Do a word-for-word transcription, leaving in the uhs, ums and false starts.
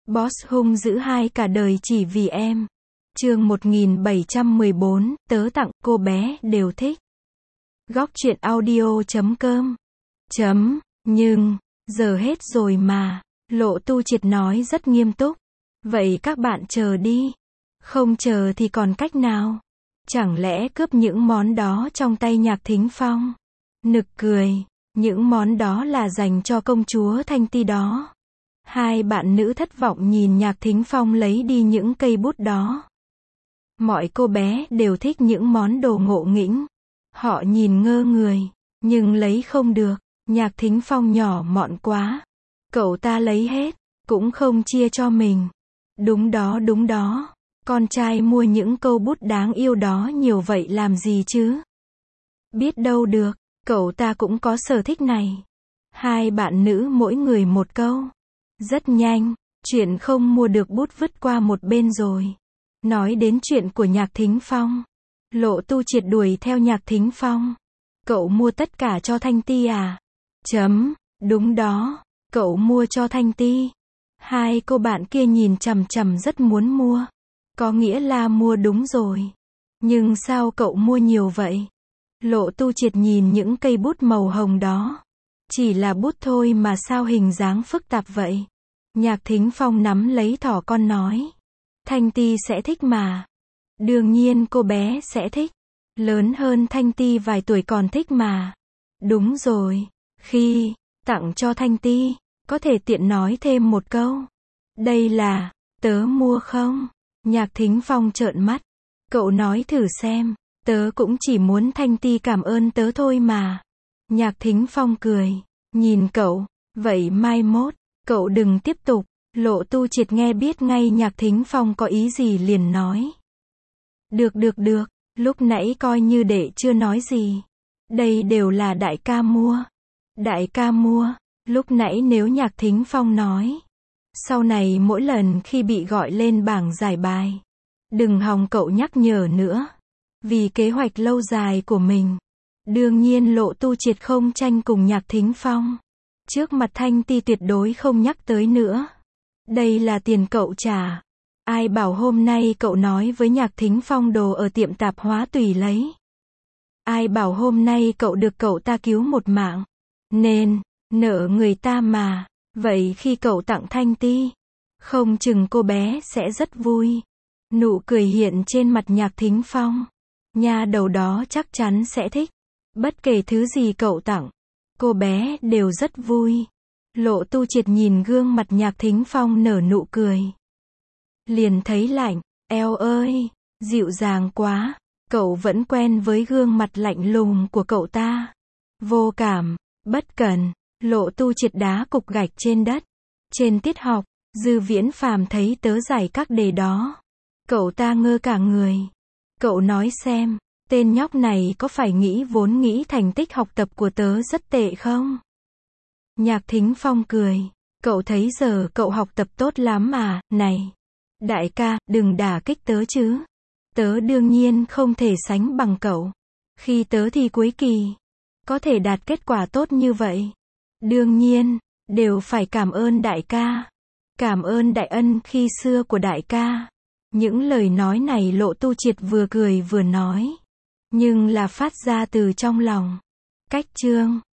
Boss hung dữ hai cả đời chỉ vì em. Chương một nghìn bảy trăm mười bốn, tớ tặng, cô bé đều thích. Góc truyện audio chấm com. Chấm, nhưng, giờ hết rồi mà. Lộ Tu Triệt nói rất nghiêm túc. Vậy các bạn chờ đi. Không chờ thì còn cách nào? Chẳng lẽ cướp những món đó trong tay Nhạc Thính Phong? Nực cười, những món đó là dành cho công chúa Thanh Ti đó. Hai bạn nữ thất vọng nhìn Nhạc Thính Phong lấy đi những cây bút đó. Mọi cô bé đều thích những món đồ ngộ nghĩnh. Họ nhìn ngơ người, nhưng lấy không được. Nhạc Thính Phong nhỏ mọn quá. Cậu ta lấy hết, cũng không chia cho mình. Đúng đó đúng đó. Con trai mua những câu bút đáng yêu đó nhiều vậy làm gì chứ? Biết đâu được, cậu ta cũng có sở thích này. Hai bạn nữ mỗi người một câu. Rất nhanh, chuyện không mua được bút vứt qua một bên rồi. Nói đến chuyện của Nhạc Thính Phong. Lộ Tu Triệt đuổi theo Nhạc Thính Phong. Cậu mua tất cả cho Thanh Ti à? Chấm, đúng đó, cậu mua cho Thanh Ti. Hai cô bạn kia nhìn chằm chằm rất muốn mua. Có nghĩa là mua đúng rồi. Nhưng sao cậu mua nhiều vậy? Lộ Tu Triệt nhìn những cây bút màu hồng đó. Chỉ là bút thôi mà sao hình dáng phức tạp vậy? Nhạc Thính Phong nắm lấy thỏ con nói. Thanh Ti sẽ thích mà. Đương nhiên cô bé sẽ thích. Lớn hơn Thanh Ti vài tuổi còn thích mà. Đúng rồi. Khi tặng cho Thanh Ti, có thể tiện nói thêm một câu. Đây là, tớ mua không? Nhạc Thính Phong trợn mắt. Cậu nói thử xem. Tớ cũng chỉ muốn Thanh Ti cảm ơn tớ thôi mà. Nhạc Thính Phong cười. Nhìn cậu. Vậy mai mốt, cậu đừng tiếp tục. Lộ Tu Triệt nghe biết ngay Nhạc Thính Phong có ý gì liền nói. Được được được. Lúc nãy coi như đệ chưa nói gì. Đây đều là đại ca mua. Đại ca mua. Lúc nãy nếu Nhạc Thính Phong nói. Sau này mỗi lần khi bị gọi lên bảng giải bài. Đừng hòng cậu nhắc nhở nữa. Vì kế hoạch lâu dài của mình. Đương nhiên Lộ Tu Triệt không tranh cùng Nhạc Thính Phong. Trước mặt Thanh Ti tuyệt đối không nhắc tới nữa. Đây là tiền cậu trả. Ai bảo hôm nay cậu nói với Nhạc Thính Phong đồ ở tiệm tạp hóa tùy lấy. Ai bảo hôm nay cậu được cậu ta cứu một mạng. Nên, nợ người ta mà. Vậy khi cậu tặng Thanh Ti, không chừng cô bé sẽ rất vui. Nụ cười hiện trên mặt Nhạc Thính Phong. Nha đầu đó chắc chắn sẽ thích. Bất kể thứ gì cậu tặng, cô bé đều rất vui. Lộ Tu Triệt nhìn gương mặt Nhạc Thính Phong nở nụ cười. Liền thấy lạnh, eo ơi, dịu dàng quá. Cậu vẫn quen với gương mặt lạnh lùng của cậu ta. Vô cảm, bất cần. Lộ Tu Triệt đá cục gạch trên đất. Trên tiết học, Dư Viễn Phàm thấy tớ giải các đề đó. Cậu ta ngơ cả người. Cậu nói xem, tên nhóc này có phải nghĩ vốn nghĩ thành tích học tập của tớ rất tệ không? Nhạc Thính Phong cười. Cậu thấy giờ cậu học tập tốt lắm à, này. Đại ca, đừng đả kích tớ chứ. Tớ đương nhiên không thể sánh bằng cậu. Khi tớ thi cuối kỳ, có thể đạt kết quả tốt như vậy. Đương nhiên, đều phải cảm ơn đại ca. Cảm ơn đại ân khi xưa của đại ca. Những lời nói này Lộ Tu Triệt vừa cười vừa nói. Nhưng là phát ra từ trong lòng. Cách chương